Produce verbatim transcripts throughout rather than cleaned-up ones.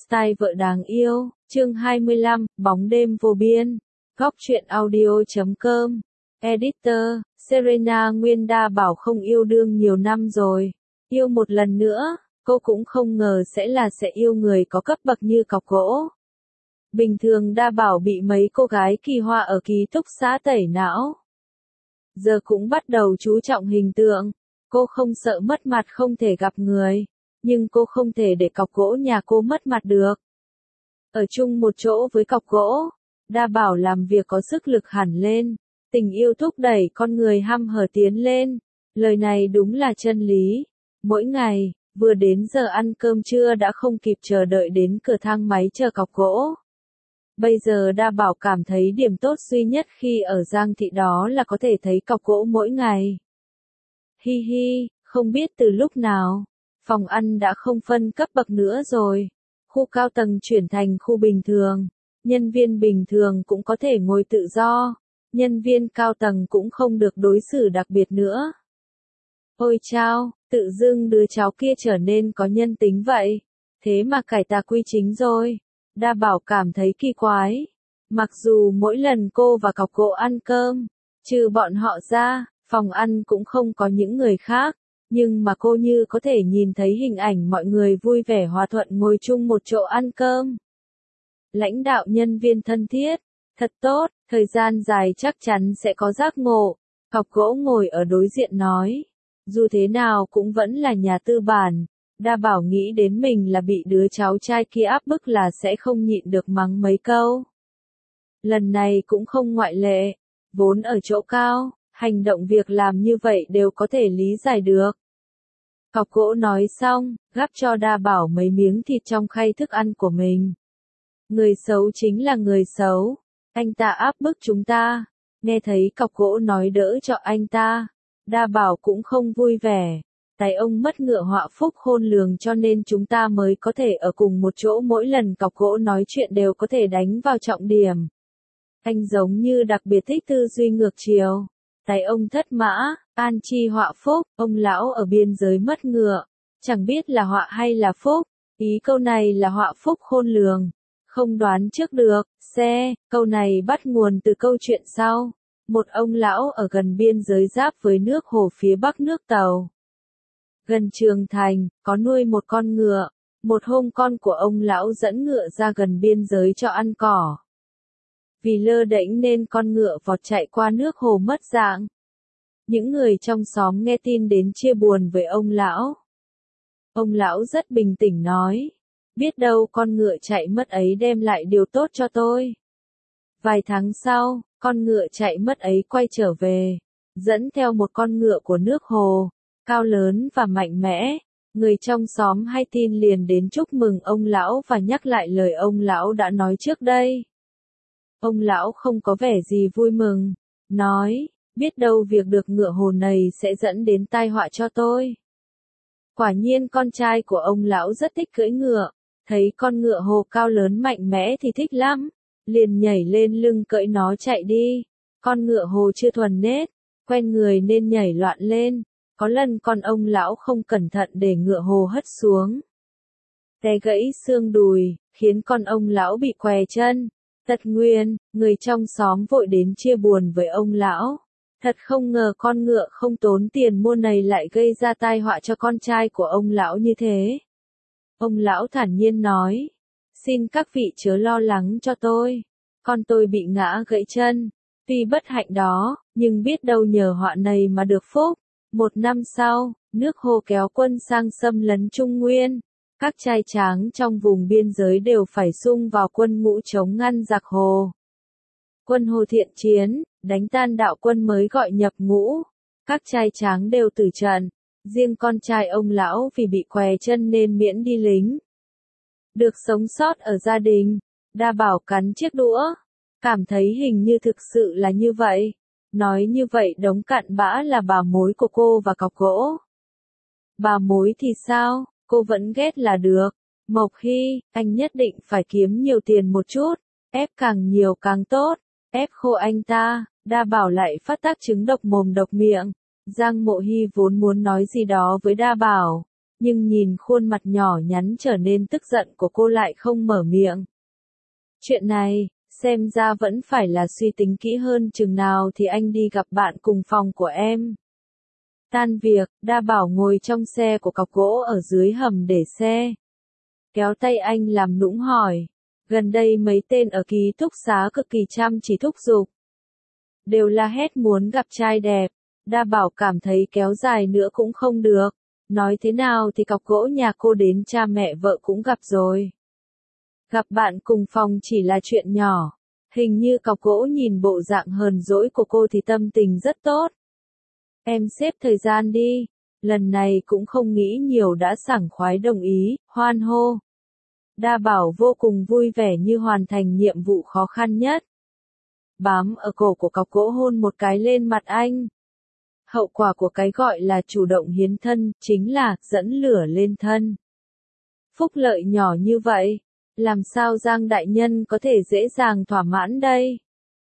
Style vợ đáng yêu, chương hai mươi lăm, bóng đêm vô biên, góc truyện audio chấm com, editor, Serena Nguyên Đa bảo không yêu đương nhiều năm rồi, yêu một lần nữa, cô cũng không ngờ sẽ là sẽ yêu người có cấp bậc như cọc gỗ. Bình thường Đa bảo bị mấy cô gái kỳ hoa ở ký túc xá tẩy não. Giờ cũng bắt đầu chú trọng hình tượng, cô không sợ mất mặt không thể gặp người. Nhưng cô không thể để cọc gỗ nhà cô mất mặt được. Ở chung một chỗ với cọc gỗ, Đa bảo làm việc có sức lực hẳn lên, tình yêu thúc đẩy con người hăm hở tiến lên, lời này đúng là chân lý. Mỗi ngày, vừa đến giờ ăn cơm trưa đã không kịp chờ đợi đến cửa thang máy chờ cọc gỗ. Bây giờ Đa bảo cảm thấy điểm tốt duy nhất khi ở Giang Thị đó là có thể thấy cọc gỗ mỗi ngày. Hi hi, không biết từ lúc nào. Phòng ăn đã không phân cấp bậc nữa rồi. Khu cao tầng chuyển thành khu bình thường. Nhân viên bình thường cũng có thể ngồi tự do. Nhân viên cao tầng cũng không được đối xử đặc biệt nữa. Ôi chao, tự dưng đứa cháu kia trở nên có nhân tính vậy. Thế mà cải tà quy chính rồi. Đa bảo cảm thấy kỳ quái. Mặc dù mỗi lần cô và cọc gỗ ăn cơm, trừ bọn họ ra, phòng ăn cũng không có những người khác. Nhưng mà cô như có thể nhìn thấy hình ảnh mọi người vui vẻ hòa thuận ngồi chung một chỗ ăn cơm. Lãnh đạo nhân viên thân thiết, thật tốt, thời gian dài chắc chắn sẽ có giác ngộ. Cọc gỗ ngồi ở đối diện nói, dù thế nào cũng vẫn là nhà tư bản. Đa bảo nghĩ đến mình là bị đứa cháu trai kia áp bức là sẽ không nhịn được mắng mấy câu. Lần này cũng không ngoại lệ, vốn ở chỗ cao. Hành động việc làm như vậy đều có thể lý giải được. Cọc gỗ nói xong, gắp cho Đa bảo mấy miếng thịt trong khay thức ăn của mình. Người xấu chính là người xấu. Anh ta áp bức chúng ta. Nghe thấy cọc gỗ nói đỡ cho anh ta. Đa bảo cũng không vui vẻ. Tại ông mất ngựa họa phúc khôn lường cho nên chúng ta mới có thể ở cùng một chỗ, mỗi lần cọc gỗ nói chuyện đều có thể đánh vào trọng điểm. Anh giống như đặc biệt thích tư duy ngược chiều. Tại ông thất mã, an chi họa phúc, ông lão ở biên giới mất ngựa. Chẳng biết là họa hay là phúc. Ý câu này là họa phúc khôn lường. Không đoán trước được. Xe, câu này bắt nguồn từ câu chuyện sau. Một ông lão ở gần biên giới giáp với nước Hồ phía bắc nước Tàu. Gần Trường Thành, có nuôi một con ngựa. Một hôm con của ông lão dẫn ngựa ra gần biên giới cho ăn cỏ. Vì lơ đễnh nên con ngựa vọt chạy qua nước hồ mất dạng. Những người trong xóm nghe tin đến chia buồn với ông lão. Ông lão rất bình tĩnh nói, biết đâu con ngựa chạy mất ấy đem lại điều tốt cho tôi. Vài tháng sau, con ngựa chạy mất ấy quay trở về, dẫn theo một con ngựa của nước hồ, cao lớn và mạnh mẽ. Người trong xóm hay tin liền đến chúc mừng ông lão và nhắc lại lời ông lão đã nói trước đây. Ông lão không có vẻ gì vui mừng, nói, biết đâu việc được ngựa hồ này sẽ dẫn đến tai họa cho tôi. Quả nhiên con trai của ông lão rất thích cưỡi ngựa, thấy con ngựa hồ cao lớn mạnh mẽ thì thích lắm, liền nhảy lên lưng cưỡi nó chạy đi. Con ngựa hồ chưa thuần nết, quen người nên nhảy loạn lên, có lần con ông lão không cẩn thận để ngựa hồ hất xuống. Té gãy xương đùi, khiến con ông lão bị què chân. Tật nguyên, người trong xóm vội đến chia buồn với ông lão. Thật không ngờ con ngựa không tốn tiền mua này lại gây ra tai họa cho con trai của ông lão như thế. Ông lão thản nhiên nói, xin các vị chớ lo lắng cho tôi. Con tôi bị ngã gãy chân, tuy bất hạnh đó, nhưng biết đâu nhờ họa này mà được phúc. Một năm sau, nước Hồ kéo quân sang xâm lấn Trung Nguyên. Các trai tráng trong vùng biên giới đều phải xung vào quân ngũ chống ngăn giặc Hồ. Quân Hồ thiện chiến, đánh tan đạo quân mới gọi nhập ngũ. Các trai tráng đều tử trận. Riêng con trai ông lão vì bị què chân nên miễn đi lính. Được sống sót ở gia đình, Đa bảo cắn chiếc đũa. Cảm thấy hình như thực sự là như vậy. Nói như vậy đống cặn bã là bà mối của cô và cọc gỗ. Bà mối thì sao? Cô vẫn ghét là được. Mộc Hy, anh nhất định phải kiếm nhiều tiền một chút, ép càng nhiều càng tốt, ép khô anh ta. Đa bảo lại phát tác chứng độc mồm độc miệng. Giang Mộ Hy vốn muốn nói gì đó với Đa bảo, nhưng nhìn khuôn mặt nhỏ nhắn trở nên tức giận của cô lại không mở miệng. Chuyện này, xem ra vẫn phải là suy tính kỹ hơn chừng nào thì anh đi gặp bạn cùng phòng của em. Tan việc, Đa Bảo ngồi trong xe của cọc gỗ ở dưới hầm để xe. Kéo tay anh làm nũng hỏi. Gần đây mấy tên ở ký túc xá cực kỳ chăm chỉ thúc giục. Đều la hét muốn gặp trai đẹp. Đa Bảo cảm thấy kéo dài nữa cũng không được. Nói thế nào thì cọc gỗ nhà cô đến cha mẹ vợ cũng gặp rồi. Gặp bạn cùng phòng chỉ là chuyện nhỏ. Hình như cọc gỗ nhìn bộ dạng hờn dỗi của cô thì tâm tình rất tốt. Em xếp thời gian đi. Lần này cũng không nghĩ nhiều đã sảng khoái đồng ý, hoan hô. Đa Bảo vô cùng vui vẻ như hoàn thành nhiệm vụ khó khăn nhất. Bám ở cổ của cọc gỗ hôn một cái lên mặt anh. Hậu quả của cái gọi là chủ động hiến thân, chính là dẫn lửa lên thân. Phúc lợi nhỏ như vậy, làm sao Giang đại nhân có thể dễ dàng thỏa mãn đây?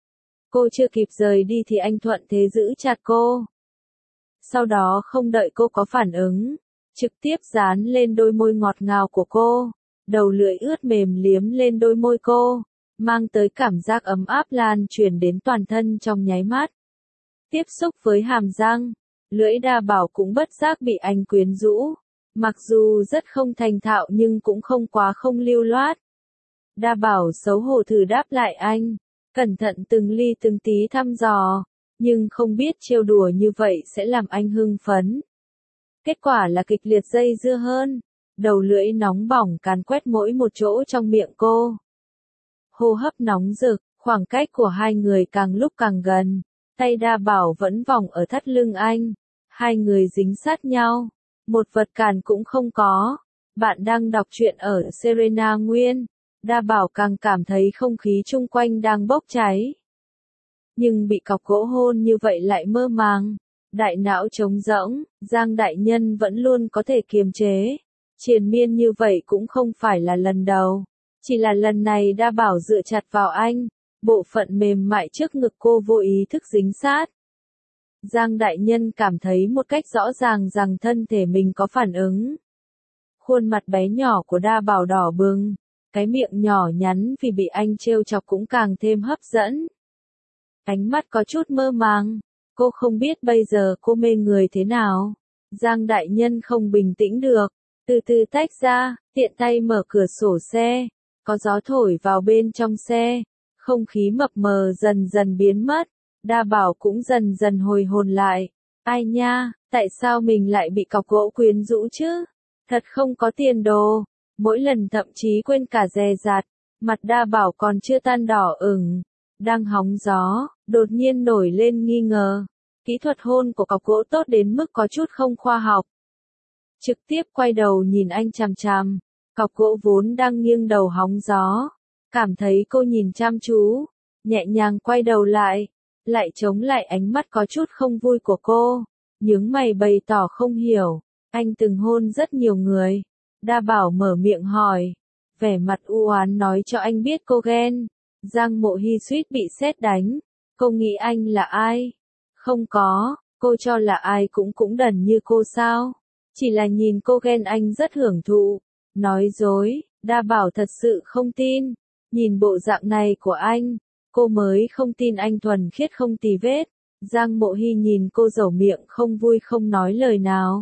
Cô chưa kịp rời đi thì anh thuận thế giữ chặt cô. Sau đó không đợi cô có phản ứng, trực tiếp dán lên đôi môi ngọt ngào của cô, đầu lưỡi ướt mềm liếm lên đôi môi cô, mang tới cảm giác ấm áp lan truyền đến toàn thân trong nháy mắt. Tiếp xúc với hàm răng, lưỡi Đa Bảo cũng bất giác bị anh quyến rũ, mặc dù rất không thành thạo nhưng cũng không quá không lưu loát. Đa Bảo xấu hổ thử đáp lại anh, cẩn thận từng ly từng tí thăm dò, nhưng không biết trêu đùa như vậy sẽ làm anh hưng phấn. Kết quả là kịch liệt dây dưa hơn, đầu lưỡi nóng bỏng càn quét mỗi một chỗ trong miệng cô. Hô hấp nóng rực, khoảng cách của hai người càng lúc càng gần, tay Đa Bảo vẫn vòng ở thắt lưng anh, hai người dính sát nhau, một vật cản cũng không có. Bạn đang đọc truyện ở Serena Nguyên, Đa Bảo càng cảm thấy không khí chung quanh đang bốc cháy. Nhưng bị cọc gỗ hôn như vậy lại mơ màng, đại não trống rỗng, Giang đại nhân vẫn luôn có thể kiềm chế. Triền miên như vậy cũng không phải là lần đầu, chỉ là lần này Đa Bảo dựa chặt vào anh, bộ phận mềm mại trước ngực cô vô ý thức dính sát. Giang đại nhân cảm thấy một cách rõ ràng rằng thân thể mình có phản ứng. Khuôn mặt bé nhỏ của Đa Bảo đỏ bừng, cái miệng nhỏ nhắn vì bị anh trêu chọc cũng càng thêm hấp dẫn. Ánh mắt có chút mơ màng, cô không biết bây giờ cô mê người thế nào. Giang đại nhân không bình tĩnh được, từ từ tách ra, tiện tay mở cửa sổ xe, có gió thổi vào bên trong xe, không khí mập mờ dần dần biến mất, Đa Bảo cũng dần dần hồi hồn lại. Ai nha, tại sao mình lại bị cọc gỗ quyến rũ chứ? Thật không có tiền đồ, mỗi lần thậm chí quên cả dè dặt, mặt Đa Bảo còn chưa tan đỏ ửng, đang hóng gió, đột nhiên nổi lên nghi ngờ. Kỹ thuật hôn của cọc gỗ tốt đến mức có chút không khoa học. Trực tiếp quay đầu nhìn anh chằm chằm, cọc gỗ vốn đang nghiêng đầu hóng gió, cảm thấy cô nhìn chăm chú, nhẹ nhàng quay đầu lại, lại chống lại ánh mắt có chút không vui của cô, nhướng mày bày tỏ không hiểu. Anh từng hôn rất nhiều người. Đa Bảo mở miệng hỏi, vẻ mặt u oán nói cho anh biết cô ghen. Giang Mộ Hy suýt bị sét đánh. Cô nghĩ anh là ai? Không có, cô cho là ai cũng cũng đần như cô sao? Chỉ là nhìn cô ghen anh rất hưởng thụ. Nói dối, Đa Bảo thật sự không tin. Nhìn bộ dạng này của anh, cô mới không tin anh thuần khiết không tì vết. Giang Mộ Hy nhìn cô dẩu miệng không vui không nói lời nào.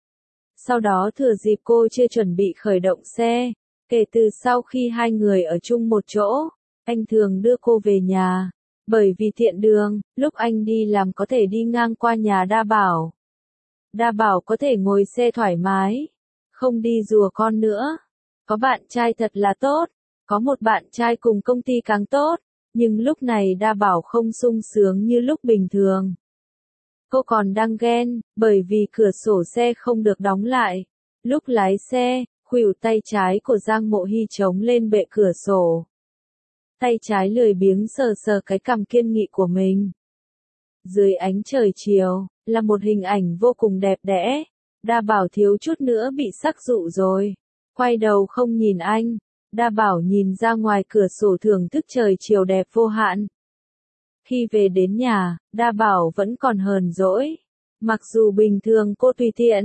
Sau đó thừa dịp cô chưa chuẩn bị khởi động xe, kể từ sau khi hai người ở chung một chỗ, anh thường đưa cô về nhà, bởi vì tiện đường, lúc anh đi làm có thể đi ngang qua nhà Đa Bảo. Đa Bảo có thể ngồi xe thoải mái, không đi rùa con nữa. Có bạn trai thật là tốt, có một bạn trai cùng công ty càng tốt, nhưng lúc này Đa Bảo không sung sướng như lúc bình thường. Cô còn đang ghen, bởi vì cửa sổ xe không được đóng lại. Lúc lái xe, khuỷu tay trái của Giang Mộ Hy chống lên bệ cửa sổ. Tay trái lười biếng sờ sờ cái cằm kiên nghị của mình. Dưới ánh trời chiều, là một hình ảnh vô cùng đẹp đẽ. Đa Bảo thiếu chút nữa bị sắc dụ rồi. Quay đầu không nhìn anh, Đa Bảo nhìn ra ngoài cửa sổ thưởng thức trời chiều đẹp vô hạn. Khi về đến nhà, Đa Bảo vẫn còn hờn dỗi. Mặc dù bình thường cô tùy tiện,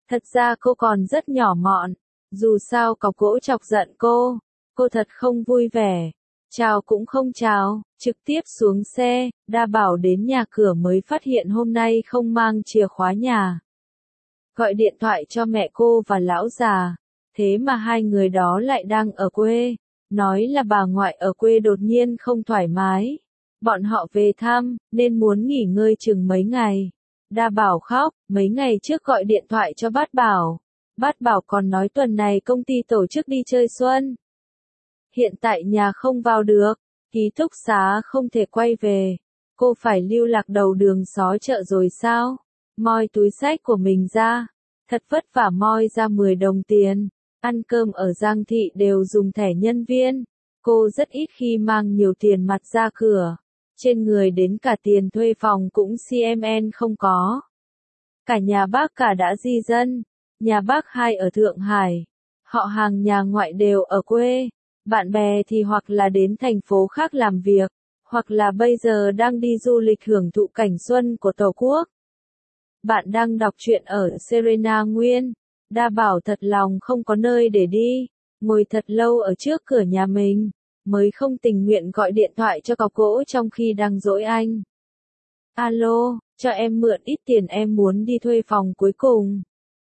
Thật ra cô còn rất nhỏ mọn, dù sao cọc gỗ chọc giận cô, cô thật không vui vẻ. Chào cũng không chào, trực tiếp xuống xe, Đa Bảo đến nhà cửa mới phát hiện hôm nay không mang chìa khóa nhà. Gọi điện thoại cho mẹ cô và lão già, thế mà hai người đó lại đang ở quê, nói là bà ngoại ở quê đột nhiên không thoải mái. Bọn họ về thăm, nên muốn nghỉ ngơi chừng mấy ngày. Đa Bảo khóc, mấy ngày trước gọi điện thoại cho Bát Bảo. Bát Bảo còn nói tuần này công ty tổ chức đi chơi xuân. Hiện tại nhà không vào được, ký túc xá không thể quay về. Cô phải lưu lạc đầu đường xó chợ rồi sao? Moi túi xách của mình ra. Thật vất vả moi ra mười đồng tiền. Ăn cơm ở Giang Thị đều dùng thẻ nhân viên. Cô rất ít khi mang nhiều tiền mặt ra cửa. Trên người đến cả tiền thuê phòng cũng xê em en không có. Cả nhà bác cả đã di dân. Nhà bác hai ở Thượng Hải. Họ hàng nhà ngoại đều ở quê. Bạn bè thì hoặc là đến thành phố khác làm việc, hoặc là bây giờ đang đi du lịch hưởng thụ cảnh xuân của Tổ quốc. Bạn đang đọc truyện ở Serena Nguyên. Đa Bảo thật lòng không có nơi để đi, ngồi thật lâu ở trước cửa nhà mình, mới không tình nguyện gọi điện thoại cho cọc gỗ trong khi đang dỗi anh. Alo, cho em mượn ít tiền, em muốn đi thuê phòng cuối cùng.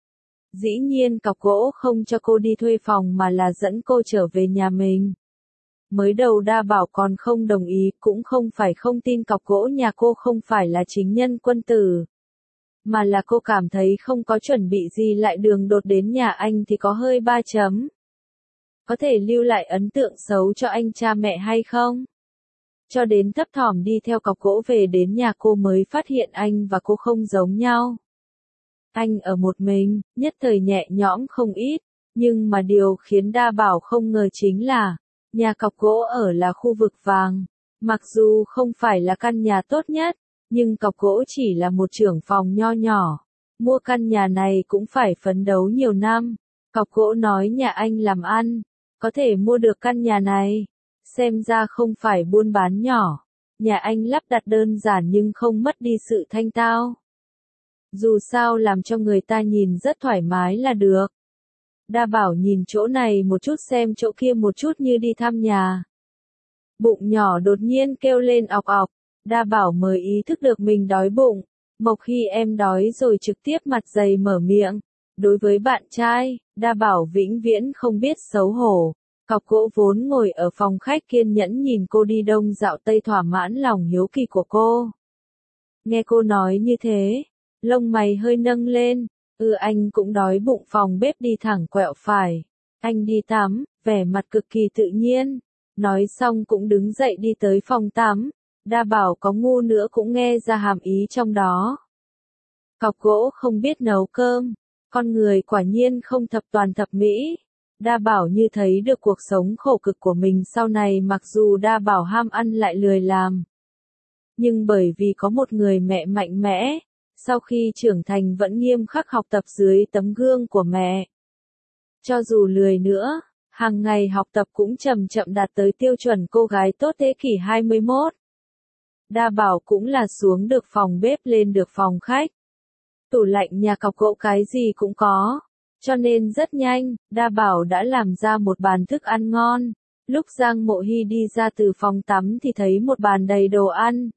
Dĩ nhiên cọc gỗ không cho cô đi thuê phòng mà là dẫn cô trở về nhà mình. Mới đầu Đa Bảo còn không đồng ý, cũng không phải không tin cọc gỗ nhà cô không phải là chính nhân quân tử. Mà là cô cảm thấy không có chuẩn bị gì lại đường đột đến nhà anh thì có hơi ba chấm. Có thể lưu lại ấn tượng xấu cho anh cha mẹ hay không? Cho đến thấp thỏm đi theo cọc gỗ về đến nhà cô mới phát hiện anh và cô không giống nhau. Anh ở một mình, nhất thời nhẹ nhõm không ít, nhưng mà điều khiến Đa Bảo không ngờ chính là, nhà cọc gỗ ở là khu vực vàng. Mặc dù không phải là căn nhà tốt nhất, nhưng cọc gỗ chỉ là một trưởng phòng nho nhỏ. Mua căn nhà này cũng phải phấn đấu nhiều năm. Cọc gỗ nói nhà anh làm ăn, có thể mua được căn nhà này. Xem ra không phải buôn bán nhỏ. Nhà anh lắp đặt đơn giản nhưng không mất đi sự thanh tao. Dù sao làm cho người ta nhìn rất thoải mái là được. Đa Bảo nhìn chỗ này một chút xem chỗ kia một chút như đi thăm nhà. Bụng nhỏ đột nhiên kêu lên ọc ọc. Đa Bảo mới ý thức được mình đói bụng. Mộc Hy em đói rồi trực tiếp mặt dày mở miệng. Đối với bạn trai, Đa Bảo vĩnh viễn không biết xấu hổ. Cọc gỗ vốn ngồi ở phòng khách kiên nhẫn nhìn cô đi đông dạo tây thỏa mãn lòng hiếu kỳ của cô. Nghe cô nói như thế, lông mày hơi nâng lên. Ừ, anh cũng đói bụng, phòng bếp đi thẳng quẹo phải. Anh đi tắm, vẻ mặt cực kỳ tự nhiên. Nói xong cũng đứng dậy đi tới phòng tắm. Đa Bảo có ngu nữa cũng nghe ra hàm ý trong đó. Cọc gỗ không biết nấu cơm. Con người quả nhiên không thập toàn thập mỹ. Đa Bảo như thấy được cuộc sống khổ cực của mình sau này, mặc dù Đa Bảo ham ăn lại lười làm. Nhưng bởi vì có một người mẹ mạnh mẽ, sau khi trưởng thành vẫn nghiêm khắc học tập dưới tấm gương của mẹ. Cho dù lười nữa, hàng ngày học tập cũng chậm chậm đạt tới tiêu chuẩn cô gái tốt thế kỷ hai mươi mốt. Đa Bảo cũng là xuống được phòng bếp lên được phòng khách. Tủ lạnh nhà cọc gỗ cái gì cũng có. Cho nên rất nhanh, Đa Bảo đã làm ra một bàn thức ăn ngon. Lúc Giang Mộ Hy đi ra từ phòng tắm thì thấy một bàn đầy đồ ăn.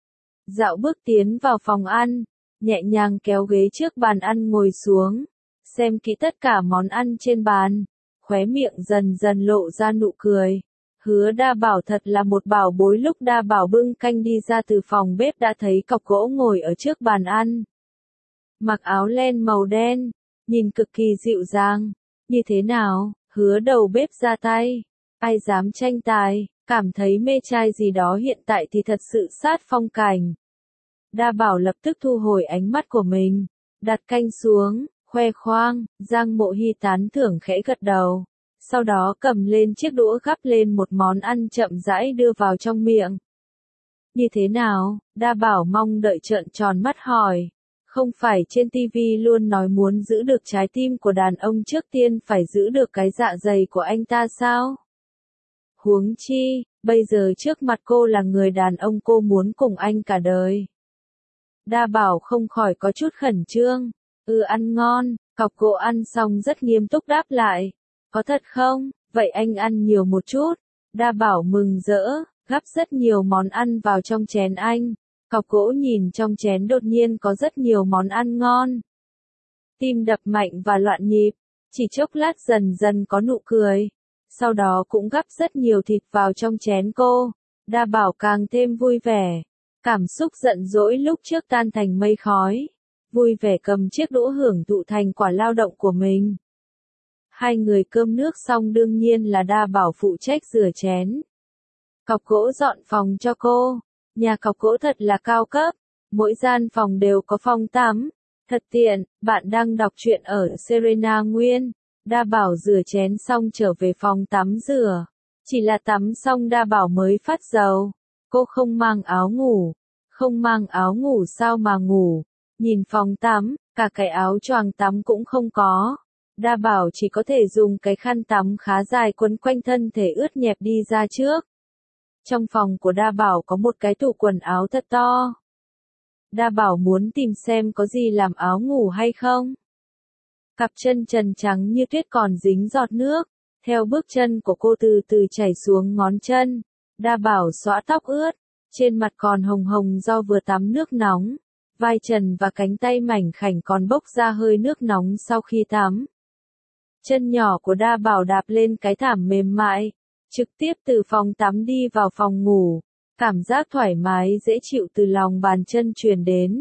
Dạo bước tiến vào phòng ăn, nhẹ nhàng kéo ghế trước bàn ăn ngồi xuống. Xem kỹ tất cả món ăn trên bàn. Khóe miệng dần dần lộ ra nụ cười. Hứa Đa Bảo thật là một bảo bối. Lúc Đa Bảo bưng canh đi ra từ phòng bếp đã thấy cọc gỗ ngồi ở trước bàn ăn. Mặc áo len màu đen, nhìn cực kỳ dịu dàng. Như thế nào, hứa đầu bếp ra tay. Ai dám tranh tài, cảm thấy mê trai gì đó hiện tại thì thật sự sát phong cảnh. Đa Bảo lập tức thu hồi ánh mắt của mình, đặt canh xuống, khoe khoang. Giang Mộ Hy tán thưởng khẽ gật đầu. Sau đó cầm lên chiếc đũa gắp lên một món ăn chậm rãi đưa vào trong miệng. Như thế nào, Đa Bảo mong đợi trợn tròn mắt hỏi. Không phải trên ti vi luôn nói muốn giữ được trái tim của đàn ông trước tiên phải giữ được cái dạ dày của anh ta sao? Huống chi, bây giờ trước mặt cô là người đàn ông cô muốn cùng anh cả đời. Đa Bảo không khỏi có chút khẩn trương. Ừ ăn ngon, cọc gỗ ăn xong rất nghiêm túc đáp lại. Có thật không? Vậy anh ăn nhiều một chút. Đa Bảo mừng rỡ, gắp rất nhiều món ăn vào trong chén anh. Cọc gỗ nhìn trong chén đột nhiên có rất nhiều món ăn ngon. Tim đập mạnh và loạn nhịp, chỉ chốc lát dần dần có nụ cười. Sau đó cũng gắp rất nhiều thịt vào trong chén cô. Đa Bảo càng thêm vui vẻ. Cảm xúc giận dỗi lúc trước tan thành mây khói. Vui vẻ cầm chiếc đũa hưởng thụ thành quả lao động của mình. Hai người cơm nước xong đương nhiên là Đa Bảo phụ trách rửa chén. Cọc gỗ dọn phòng cho cô. Nhà cọc gỗ thật là cao cấp. Mỗi gian phòng đều có phòng tắm. Thật tiện, bạn đang đọc truyện ở Serena Nguyên. Đa Bảo rửa chén xong trở về phòng tắm rửa. Chỉ là tắm xong Đa Bảo mới phát dầu. Cô không mang áo ngủ. Không mang áo ngủ sao mà ngủ. Nhìn phòng tắm, cả cái áo choàng tắm cũng không có. Đa Bảo chỉ có thể dùng cái khăn tắm khá dài quấn quanh thân thể ướt nhẹp đi ra trước. Trong phòng của Đa Bảo có một cái tủ quần áo thật to. Đa Bảo muốn tìm xem có gì làm áo ngủ hay không. Cặp chân trần trắng như tuyết còn dính giọt nước. Theo bước chân của cô từ từ chảy xuống ngón chân. Đa Bảo xõa tóc ướt. Trên mặt còn hồng hồng do vừa tắm nước nóng. Vai trần và cánh tay mảnh khảnh còn bốc ra hơi nước nóng sau khi tắm. Chân nhỏ của Đa Bảo đạp lên cái thảm mềm mại. Trực tiếp từ phòng tắm đi vào phòng ngủ. Cảm giác thoải mái dễ chịu từ lòng bàn chân truyền đến.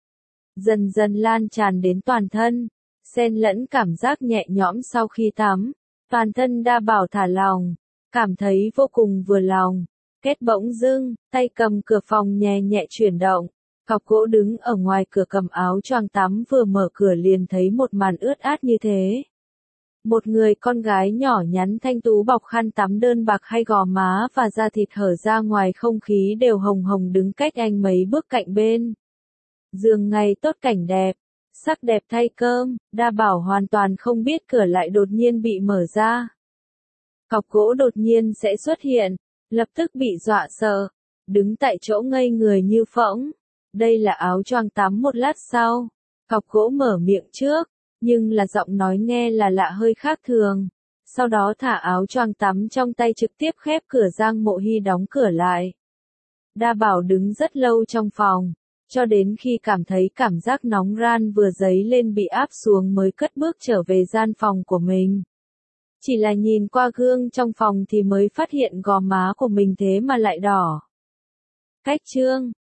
Dần dần lan tràn đến toàn thân. Xen lẫn cảm giác nhẹ nhõm sau khi tắm. Toàn thân Đa Bảo thả lỏng. Cảm thấy vô cùng vừa lòng. Kết bỗng dưng, tay cầm cửa phòng nhẹ nhẹ chuyển động. Cọc gỗ đứng ở ngoài cửa cầm áo choàng tắm vừa mở cửa liền thấy một màn ướt át như thế. Một người con gái nhỏ nhắn thanh tú bọc khăn tắm đơn bạc hay gò má và da thịt hở ra ngoài không khí đều hồng hồng đứng cách anh mấy bước cạnh bên. Giường ngày tốt cảnh đẹp, sắc đẹp thay cơm, Đa Bảo hoàn toàn không biết cửa lại đột nhiên bị mở ra. Cọc gỗ đột nhiên sẽ xuất hiện, lập tức bị dọa sợ, đứng tại chỗ ngây người như phỗng. Đây là áo choàng tắm. Một lát sau, cọc gỗ mở miệng trước, nhưng là giọng nói nghe là lạ hơi khác thường. Sau đó thả áo choàng tắm trong tay trực tiếp khép cửa. Giang Mộ Hy đóng cửa lại. Đa Bảo đứng rất lâu trong phòng, cho đến khi cảm thấy cảm giác nóng ran vừa dấy lên bị áp xuống mới cất bước trở về gian phòng của mình. Chỉ là nhìn qua gương trong phòng thì mới phát hiện gò má của mình thế mà lại đỏ. Cách chương